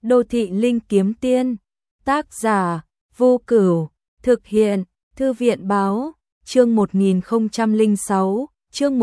Đô thị linh kiếm tiên, tác giả, Vô Cửu, thực hiện, Thư viện báo, chương 1006, chương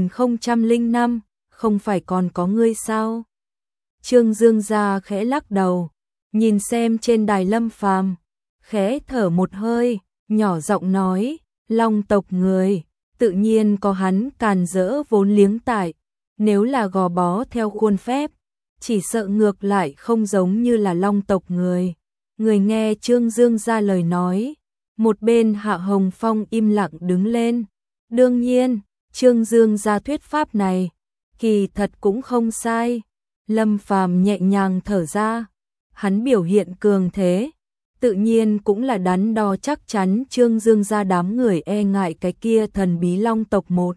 1005, không phải còn có ngươi sao? Trương Dương gia khẽ lắc đầu, nhìn xem trên đài Lâm Phàm, khẽ thở một hơi, nhỏ giọng nói, Long tộc người, tự nhiên có hắn càn rỡ vốn liếng tại, nếu là gò bó theo khuôn phép, chỉ sợ ngược lại không giống như là Long tộc người. Người nghe Trương Dương ra lời nói, một bên Hạ Hồng Phong im lặng đứng lên. Đương nhiên, Trương Dương ra thuyết pháp này, kỳ thật cũng không sai. Lâm Phàm nhẹ nhàng thở ra, hắn biểu hiện cường thế, tự nhiên cũng là đắn đo chắc chắn Trương Dương ra đám người e ngại cái kia thần bí Long tộc một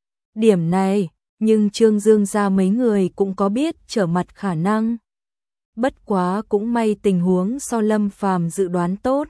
điểm này, nhưng Trương Dương ra mấy người cũng có biết trở mặt khả năng. Bất quá cũng may tình huống so Lâm Phàm dự đoán tốt.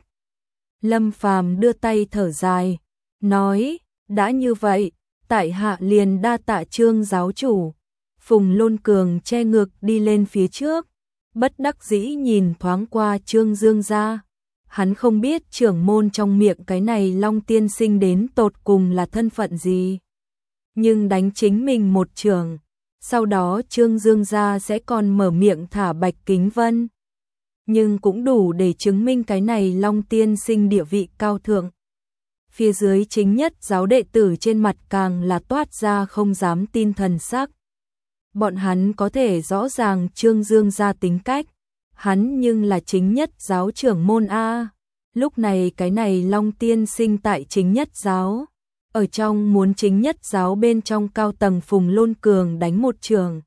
Lâm Phàm đưa tay thở dài, nói, đã như vậy, tại hạ liền đa tạ Trương giáo chủ. Phùng Lôn Cường che ngực đi lên phía trước, bất đắc dĩ nhìn thoáng qua Trương Dương ra. Hắn không biết trưởng môn trong miệng cái này Long tiên sinh đến tột cùng là thân phận gì. Nhưng đánh chính mình một trường, sau đó Trương Dương gia sẽ còn mở miệng thả Bạch Kính Vân. Nhưng cũng đủ để chứng minh cái này Long tiên sinh địa vị cao thượng. Phía dưới chính nhất giáo đệ tử trên mặt càng là toát ra không dám tin thần sắc. Bọn hắn có thể rõ ràng Trương Dương gia tính cách, hắn nhưng là chính nhất giáo trưởng môn A. Lúc này cái này Long tiên sinh tại chính nhất giáo, ở trong muốn chính nhất giáo bên trong cao tầng Phùng Lôn Cường đánh một trường.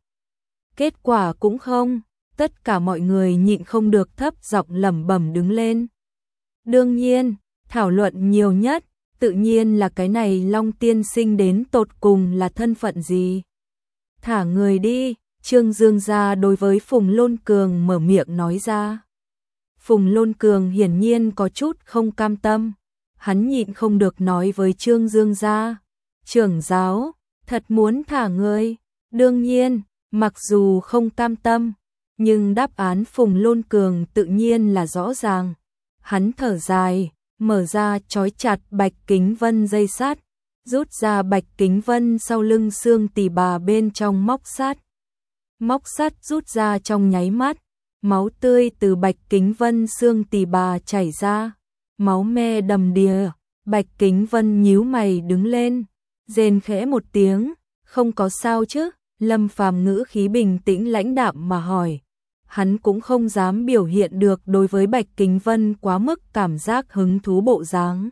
Kết quả cũng không, tất cả mọi người nhịn không được thấp giọng lẩm bẩm đứng lên. Đương nhiên, thảo luận nhiều nhất, tự nhiên là cái này Long tiên sinh đến tột cùng là thân phận gì. Thả người đi, Trương Dương gia đối với Phùng Lôn Cường mở miệng nói ra. Phùng Lôn Cường hiển nhiên có chút không cam tâm. Hắn nhịn không được nói với Trương Dương gia, trưởng giáo, thật muốn thả ngươi. Đương nhiên, mặc dù không cam tâm, nhưng đáp án Phùng Lôn Cường tự nhiên là rõ ràng. Hắn thở dài, mở ra trói chặt Bạch Kính Vân dây sắt, rút ra Bạch Kính Vân sau lưng xương tỳ bà bên trong móc sắt. Móc sắt rút ra trong nháy mắt, máu tươi từ Bạch Kính Vân xương tỳ bà chảy ra. Máu me đầm đìa, Bạch Kính Vân nhíu mày đứng lên, rên khẽ một tiếng, không có sao chứ? Lâm Phàm ngữ khí bình tĩnh lãnh đạm mà hỏi. Hắn cũng không dám biểu hiện được đối với Bạch Kính Vân quá mức cảm giác hứng thú bộ dáng.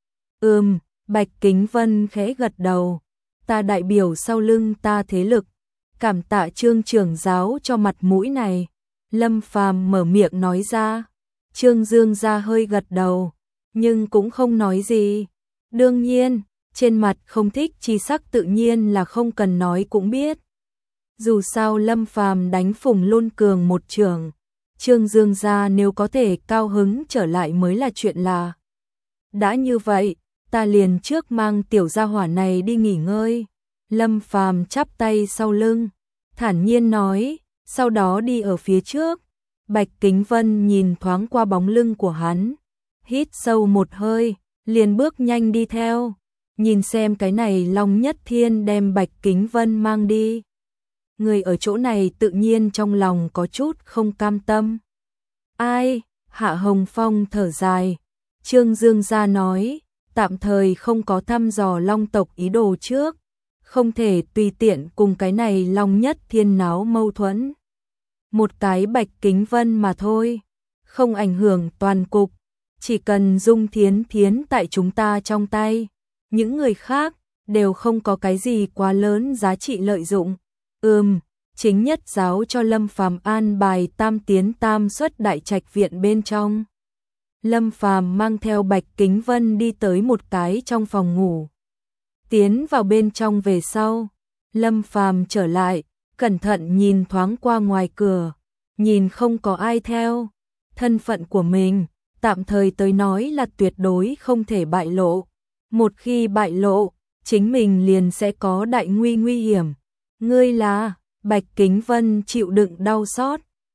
Bạch Kính Vân khẽ gật đầu, ta đại biểu sau lưng ta thế lực, cảm tạ Trương trưởng giáo cho mặt mũi này. Lâm Phàm mở miệng nói ra. Trương Dương gia hơi gật đầu, nhưng cũng không nói gì. Đương nhiên, trên mặt không thích chi sắc tự nhiên là không cần nói cũng biết. Dù sao Lâm Phàm đánh Phùng Lôn Cường một trường, Trương Dương gia nếu có thể cao hứng trở lại mới là chuyện là. Đã như vậy, ta liền trước mang tiểu gia hỏa này đi nghỉ ngơi. Lâm Phàm chắp tay sau lưng, thản nhiên nói, sau đó đi ở phía trước. Bạch Kính Vân nhìn thoáng qua bóng lưng của hắn, hít sâu một hơi, liền bước nhanh đi theo, nhìn xem cái này Long Nhất Thiên đem Bạch Kính Vân mang đi. Người ở chỗ này tự nhiên trong lòng có chút không cam tâm. Ai? Hạ Hồng Phong thở dài. Trương Dương gia nói, tạm thời không có thăm dò Long tộc ý đồ trước, không thể tùy tiện cùng cái này Long Nhất Thiên náo mâu thuẫn. Một cái Bạch Kính Vân mà thôi, không ảnh hưởng toàn cục, chỉ cần Dung Thiến Thiến tại chúng ta trong tay, những người khác đều không có cái gì quá lớn giá trị lợi dụng. Chính nhất giáo cho Lâm Phàm an bài tam tiến tam xuất đại trạch viện bên trong. Lâm Phàm mang theo Bạch Kính Vân đi tới một cái trong phòng ngủ. Tiến vào bên trong về sau, Lâm Phàm trở lại, cẩn thận nhìn thoáng qua ngoài cửa, nhìn không có ai theo. Thân phận của mình, tạm thời tới nói là tuyệt đối không thể bại lộ. Một khi bại lộ, chính mình liền sẽ có đại nguy hiểm. Ngươi là? Bạch Kính Vân chịu đựng đau xót,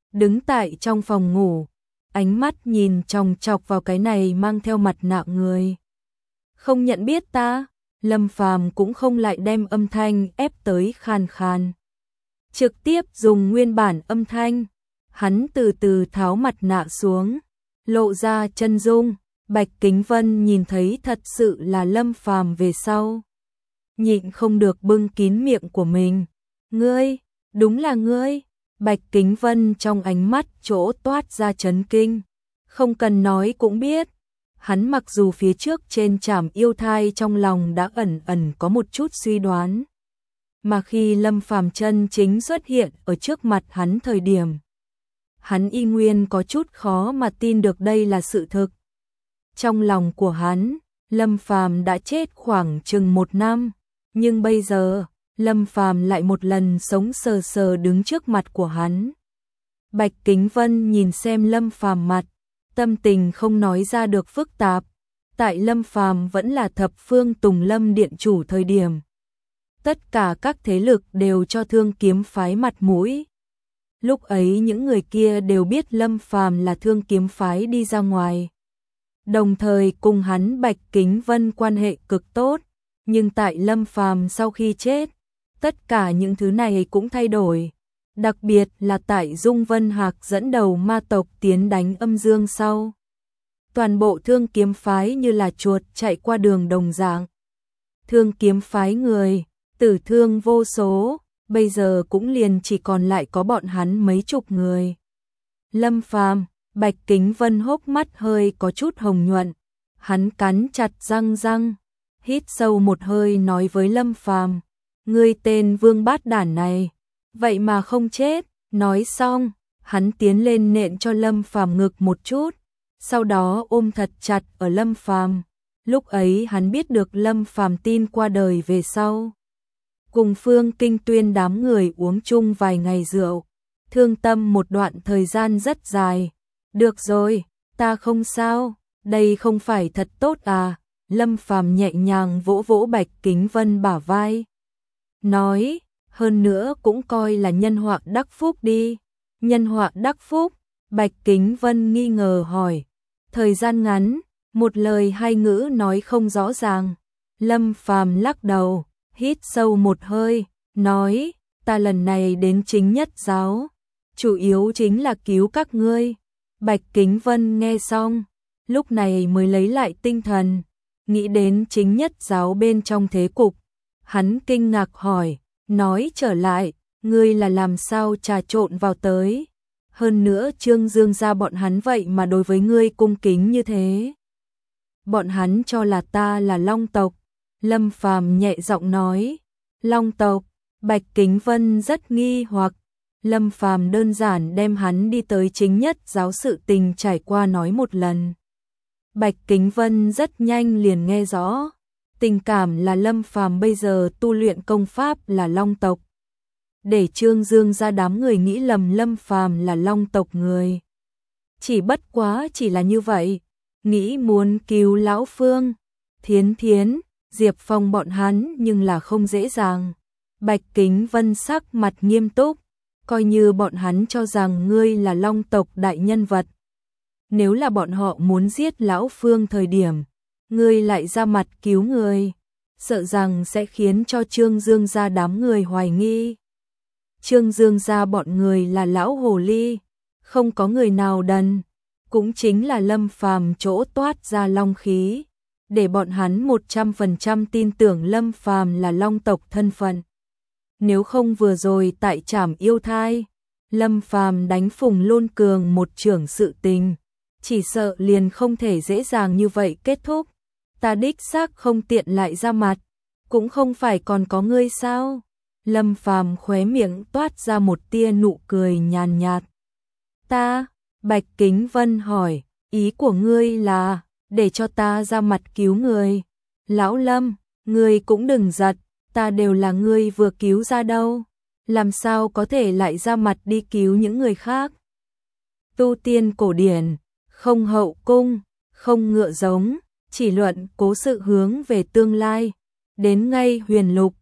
đứng tại trong phòng ngủ, ánh mắt nhìn chòng chọc vào cái này mang theo mặt nạ người. Không nhận biết ta, Lâm Phàm cũng không lại đem âm thanh ép tới khan khan. Trực tiếp dùng nguyên bản âm thanh, hắn từ từ tháo mặt nạ xuống, lộ ra chân dung. Bạch Kính Vân nhìn thấy thật sự là Lâm Phàm về sau, nhịn không được bưng kín miệng của mình. Ngươi, đúng là ngươi. Bạch Kính Vân trong ánh mắt chỗ toát ra chấn kinh, không cần nói cũng biết. Hắn mặc dù phía trước trên trảm yêu thai trong lòng đã ẩn ẩn có một chút suy đoán, mà khi Lâm Phàm chân chính xuất hiện ở trước mặt hắn thời điểm, hắn y nguyên có chút khó mà tin được đây là sự thực. Trong lòng của hắn, Lâm Phàm đã chết khoảng chừng 1 năm, nhưng bây giờ, Lâm Phàm lại một lần sống sờ sờ đứng trước mặt của hắn. Bạch Kính Vân nhìn xem Lâm Phàm mặt, tâm tình không nói ra được phức tạp. Tại Lâm Phàm vẫn là thập phương Tùng Lâm điện chủ thời điểm, tất cả các thế lực đều cho Thương Kiếm phái mặt mũi. Lúc ấy những người kia đều biết Lâm Phàm là Thương Kiếm phái đi ra ngoài, đồng thời cùng hắn Bạch Kính Vân quan hệ cực tốt, nhưng tại Lâm Phàm sau khi chết, tất cả những thứ này cũng thay đổi, đặc biệt là tại Dung Vân Hạc dẫn đầu ma tộc tiến đánh Âm Dương sau. Toàn bộ Thương Kiếm phái như là chuột chạy qua đường đồng dạng. Thương Kiếm phái người, tử thương vô số, bây giờ cũng liền chỉ còn lại có bọn hắn mấy chục người. Lâm Phàm, Bạch Kính Vân hốc mắt hơi có chút hồng nhuận, hắn cắn chặt răng, hít sâu một hơi nói với Lâm Phàm, ngươi tên vương bát đản này, vậy mà không chết. Nói xong, hắn tiến lên nện cho Lâm Phàm ngực một chút, sau đó ôm thật chặt ở Lâm Phàm. Lúc ấy hắn biết được Lâm Phàm tin qua đời về sau, cùng Phương Kinh Tuyên đám người uống chung vài ngày rượu, thương tâm một đoạn thời gian rất dài. Được rồi, ta không sao, đây không phải thật tốt à? Lâm Phàm nhẹ nhàng vỗ vỗ Bạch Kính Vân bả vai, nói, hơn nữa cũng coi là nhân họa đắc phúc đi. Nhân họa đắc phúc? Bạch Kính Vân nghi ngờ hỏi. Thời gian ngắn, một lời hai ngữ nói không rõ ràng. Lâm Phàm lắc đầu, hít sâu một hơi, nói, ta lần này đến Chính Nhất giáo, chủ yếu chính là cứu các ngươi. Bạch Kính Vân nghe xong, lúc này mới lấy lại tinh thần, nghĩ đến Chính Nhất giáo bên trong thế cục. Hắn kinh ngạc hỏi, nói trở lại, ngươi là làm sao trà trộn vào tới? Hơn nữa Trương Dương gia bọn hắn vậy mà đối với ngươi cung kính như thế. Bọn hắn cho là ta là Long tộc. Lâm Phàm nhẹ giọng nói, Long tộc. Bạch Kính Vân rất nghi hoặc. Lâm Phàm đơn giản đem hắn đi tới Chính Nhất giáo sự tình trải qua nói một lần. Bạch Kính Vân rất nhanh liền nghe rõ, tình cảm là Lâm Phàm bây giờ tu luyện công pháp là Long tộc, để Trương Dương ra đám người nghĩ lầm Lâm Phàm là Long tộc người. Chỉ bất quá chỉ là như vậy, nghĩ muốn cứu lão Phương, Thiến Thiến, Diệp Phong bọn hắn nhưng là không dễ dàng. Bạch Kính Vân sắc mặt nghiêm túc, coi như bọn hắn cho rằng ngươi là Long tộc đại nhân vật, nếu là bọn họ muốn giết lão Phương thời điểm, ngươi lại ra mặt cứu người, sợ rằng sẽ khiến cho Trương Dương gia đám người hoài nghi. Trương Dương gia bọn người là lão hồ ly, không có người nào đần, cũng chính là Lâm Phàm chỗ toát ra long khí, để bọn hắn 100% tin tưởng Lâm Phàm là Long tộc thân phận. Nếu không vừa rồi tại trảm yêu thai, Lâm Phàm đánh Phùng Lôn Cường một chưởng sự tình, chỉ sợ liền không thể dễ dàng như vậy kết thúc. Ta đích xác không tiện lại ra mặt, cũng không phải còn có ngươi sao? Lâm Phàm khóe miệng toát ra một tia nụ cười nhàn nhạt. Ta, Bạch Kính Vân hỏi, ý của ngươi là để cho ta ra mặt cứu người? Lão Lâm, ngươi cũng đừng giật, ta đều là ngươi vừa cứu ra đâu, làm sao có thể lại ra mặt đi cứu những người khác? Tu tiên cổ điển, không hậu cung, không ngựa giống, chỉ luận cố sự hướng về tương lai, đến ngay huyền lục,